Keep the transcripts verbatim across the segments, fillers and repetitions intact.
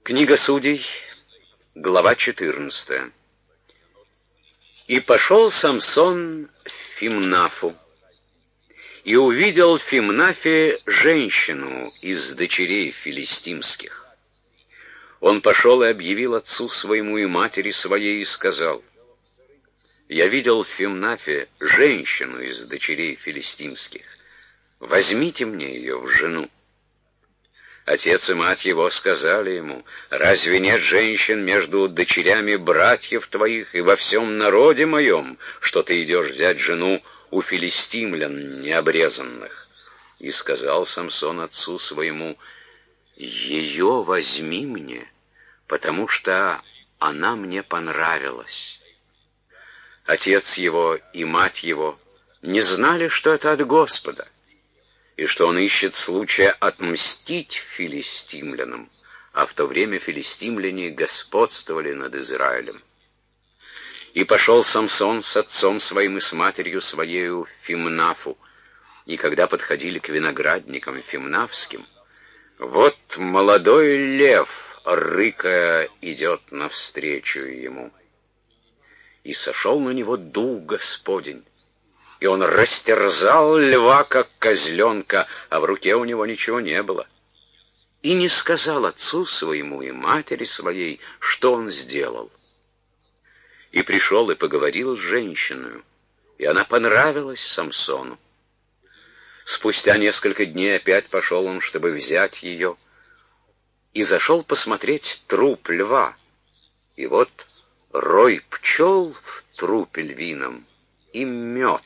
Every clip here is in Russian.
Книга Судей, глава четырнадцатая. «И пошел Самсон в Фимнафу, и увидел в Фимнафе женщину из дочерей филистимских. Он пошел и объявил отцу своему и матери своей, и сказал: Я видел в Фимнафе женщину из дочерей филистимских, возьмите мне ее в жену. Отец и мать его сказали ему: разве нет женщин между дочерями братьев твоих и во всем народе моем, что ты идешь взять жену у филистимлян необрезанных? И сказал Самсон отцу своему: ее возьми мне, потому что она мне понравилась. Отец его и мать его не знали, что это от Господа, и что он ищет случая отмстить филистимлянам, а в то время филистимляне господствовали над Израилем. И пошел Самсон с отцом своим и с матерью своею в Фимнафу, и когда подходили к виноградникам фимнафским, вот молодой лев, рыкая, идет навстречу ему. И сошел на него дух Господень, и он растерзал льва, как козленка, а в руке у него ничего не было. И не сказал отцу своему и матери своей, что он сделал. И пришел и поговорил с женщиной, и она понравилась Самсону. Спустя несколько дней опять пошел он, чтобы взять ее, и зашел посмотреть труп льва. И вот рой пчел в трупе львином, и мед.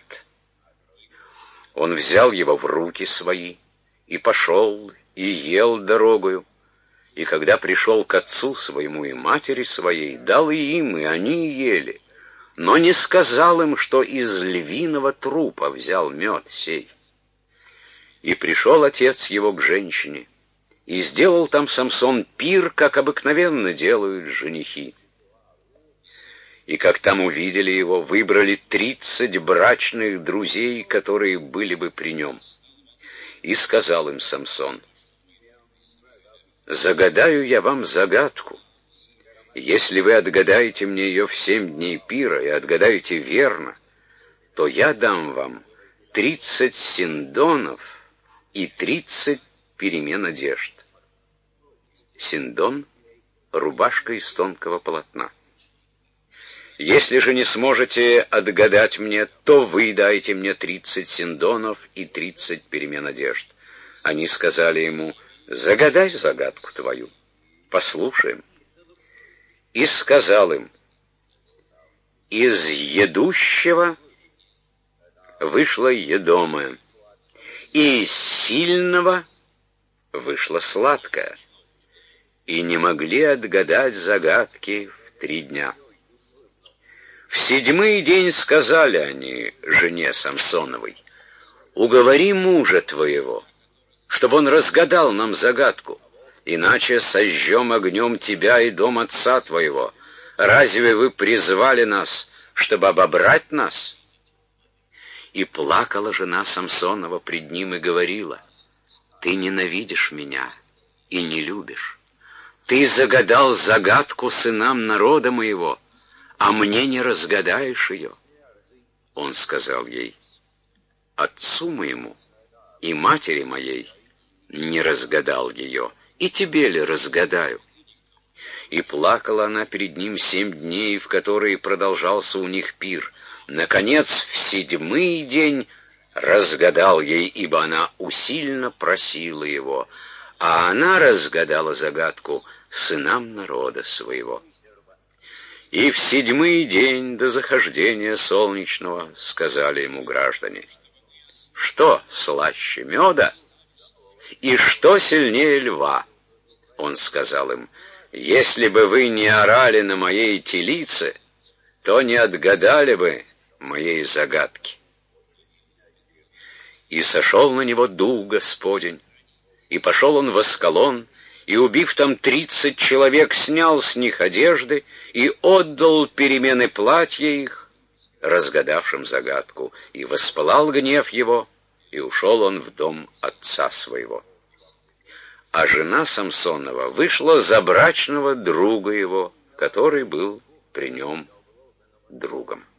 Он взял его в руки свои и пошел, и ел дорогою, и когда пришел к отцу своему и матери своей, дал и им, и они ели, но не сказал им, что из львиного трупа взял мед сей. И пришел отец его к женщине, и сделал там Самсон пир, как обыкновенно делают женихи. И как там увидели его, выбрали тридцать брачных друзей, которые были бы при нем. И сказал им Самсон: «Загадаю я вам загадку. Если вы отгадаете мне ее в семь дней пира и отгадаете верно, то я дам вам тридцать синдонов и тридцать перемен одежд». Синдон — рубашка из тонкого полотна. «Если же не сможете отгадать мне, то вы дайте мне тридцать синдонов и тридцать перемен одежд». Они сказали ему: «Загадай загадку твою, послушаем». И сказал им: «Из едущего вышло едомое, и из сильного вышло сладкое». И не могли отгадать загадки в три дня. В седьмой день сказали они жене Самсоновой: «Уговори мужа твоего, чтобы он разгадал нам загадку, иначе сожжем огнем тебя и дом отца твоего. Разве вы призвали нас, чтобы обобрать нас?» И плакала жена Самсонова пред ним и говорила: «Ты ненавидишь меня и не любишь. Ты загадал загадку сынам народа моего, а мне не разгадаешь ее». Он сказал ей: «Отцу моему и матери моей не разгадал ее, и тебе ли разгадаю?» И плакала она перед ним семь дней, в которые продолжался у них пир. Наконец, в седьмой день разгадал ей, ибо она усильно просила его, а она разгадала загадку сынам народа своего. И в седьмой день до захождения солнечного сказали ему граждане: «Что слаще меда? И что сильнее льва?» Он сказал им: «Если бы вы не орали на моей телице, то не отгадали бы моей загадки». И сошел на него дух Господень, и пошел он в Аскалон, и, убив там тридцать человек, снял с них одежды и отдал перемены платья их, разгадавшим загадку, и воспылал гнев его, и ушел он в дом отца своего. а жена Самсонова вышла за брачного друга его, который был при нем другом.